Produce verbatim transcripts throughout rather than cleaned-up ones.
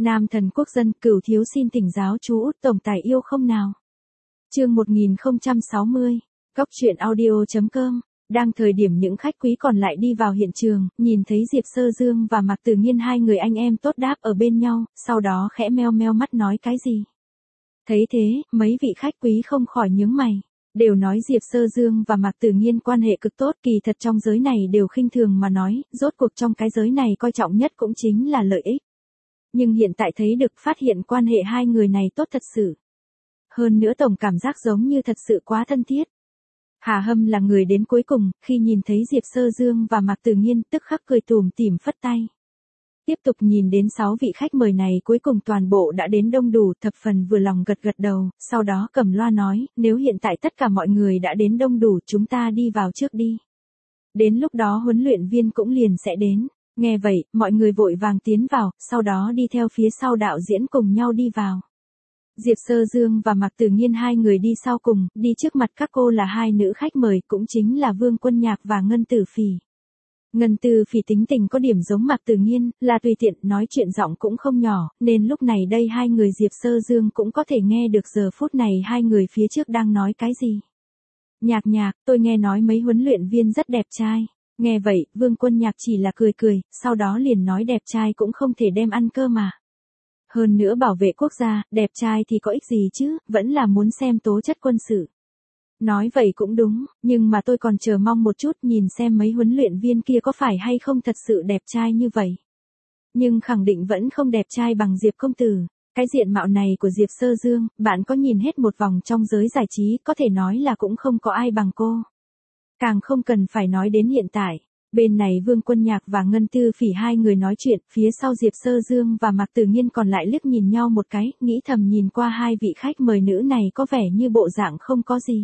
Nam thần quốc dân, Cửu thiếu xin thỉnh giáo chú Út tổng tài yêu không nào. Chương một nghìn không trăm sáu mươi. Góc truyện audio chấm com. Đang thời điểm những khách quý còn lại đi vào hiện trường, nhìn thấy Diệp Sơ Dương và Mạc Tử Nghiên hai người anh em tốt đáp ở bên nhau, sau đó khẽ meo meo mắt nói cái gì. Thấy thế, mấy vị khách quý không khỏi nhướng mày, đều nói Diệp Sơ Dương và Mạc Tử Nghiên quan hệ cực tốt, kỳ thật trong giới này đều khinh thường mà nói, rốt cuộc trong cái giới này coi trọng nhất cũng chính là lợi ích. Nhưng hiện tại thấy được phát hiện quan hệ hai người này tốt thật sự. Hơn nữa tổng cảm giác giống như thật sự quá thân thiết. Hà Hâm là người đến cuối cùng, khi nhìn thấy Diệp Sơ Dương và Mạc Tử Nghiên tức khắc cười tủm tỉm phất tay. Tiếp tục nhìn đến sáu vị khách mời này cuối cùng toàn bộ đã đến đông đủ, thập phần vừa lòng gật gật đầu, sau đó cầm loa nói, nếu hiện tại tất cả mọi người đã đến đông đủ chúng ta đi vào trước đi. Đến lúc đó huấn luyện viên cũng liền sẽ đến. Nghe vậy, mọi người vội vàng tiến vào, sau đó đi theo phía sau đạo diễn cùng nhau đi vào. Diệp Sơ Dương và Mạc Tử Nghiên hai người đi sau cùng, đi trước mặt các cô là hai nữ khách mời cũng chính là Vương Quân Nhạc và Ngân Tử Phỉ. Ngân Tử Phỉ tính tình có điểm giống Mạc Tử Nghiên, là tùy tiện, nói chuyện giọng cũng không nhỏ, nên lúc này đây hai người Diệp Sơ Dương cũng có thể nghe được giờ phút này hai người phía trước đang nói cái gì. Nhạc nhạc, tôi nghe nói mấy huấn luyện viên rất đẹp trai. Nghe vậy, Vương Quân Nhạc chỉ là cười cười, sau đó liền nói đẹp trai cũng không thể đem ăn cơ mà. Hơn nữa bảo vệ quốc gia, đẹp trai thì có ích gì chứ, vẫn là muốn xem tố chất quân sự. Nói vậy cũng đúng, nhưng mà tôi còn chờ mong một chút nhìn xem mấy huấn luyện viên kia có phải hay không thật sự đẹp trai như vậy. Nhưng khẳng định vẫn không đẹp trai bằng Diệp công tử. Cái diện mạo này của Diệp Sơ Dương, bạn có nhìn hết một vòng trong giới giải trí, có thể nói là cũng không có ai bằng cô. Càng không cần phải nói đến hiện tại. Bên này Vương Quân Nhạc và Ngân Tử Phỉ hai người nói chuyện, phía sau Diệp Sơ Dương và Mạc Tử Nghiên còn lại liếc nhìn nhau một cái, nghĩ thầm nhìn qua hai vị khách mời nữ này có vẻ như bộ dạng không có gì.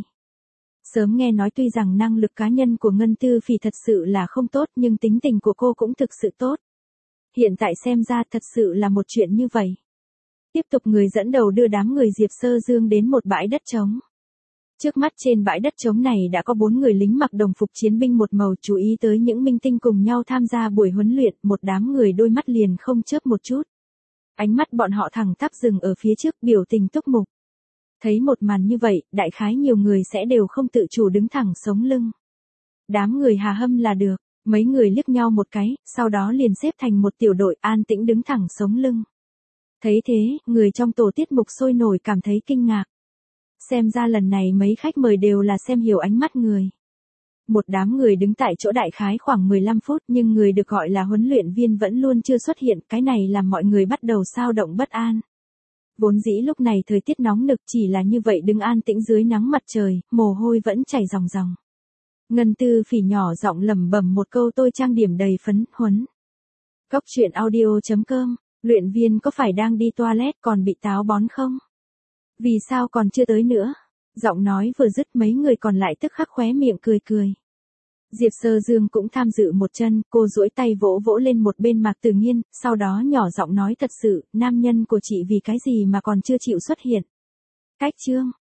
Sớm nghe nói tuy rằng năng lực cá nhân của Ngân Tử Phỉ thật sự là không tốt nhưng tính tình của cô cũng thực sự tốt. Hiện tại xem ra thật sự là một chuyện như vậy. Tiếp tục người dẫn đầu đưa đám người Diệp Sơ Dương đến một bãi đất trống. Trước mắt trên bãi đất trống này đã có bốn người lính mặc đồng phục chiến binh một màu, chú ý tới những minh tinh cùng nhau tham gia buổi huấn luyện, một đám người đôi mắt liền không chớp một chút. Ánh mắt bọn họ thẳng tắp dừng ở phía trước, biểu tình túc mục. Thấy một màn như vậy, đại khái nhiều người sẽ đều không tự chủ đứng thẳng sống lưng. Đám người Hà Hâm là được, mấy người liếc nhau một cái, sau đó liền xếp thành một tiểu đội an tĩnh đứng thẳng sống lưng. Thấy thế, người trong tổ tiết mục sôi nổi cảm thấy kinh ngạc. Xem ra lần này mấy khách mời đều là xem hiểu ánh mắt người. Một đám người đứng tại chỗ đại khái khoảng mười lăm phút nhưng người được gọi là huấn luyện viên vẫn luôn chưa xuất hiện, cái này làm mọi người bắt đầu xao động bất an. Vốn dĩ lúc này thời tiết nóng nực chỉ là như vậy đứng an tĩnh dưới nắng mặt trời, mồ hôi vẫn chảy ròng ròng. Ngân Tử Phỉ nhỏ giọng lẩm bẩm một câu tôi trang điểm đầy phấn, huấn. Góc truyện audio chấm com, luyện viên có phải đang đi toilet còn bị táo bón không? Vì sao còn chưa tới nữa? Giọng nói vừa dứt mấy người còn lại tức khắc khóe miệng cười cười. Diệp Sơ Dương cũng tham dự một chân, cô duỗi tay vỗ vỗ lên một bên Mạc Tử Nghiên, sau đó nhỏ giọng nói thật sự, nam nhân của chị vì cái gì mà còn chưa chịu xuất hiện. Cách chương,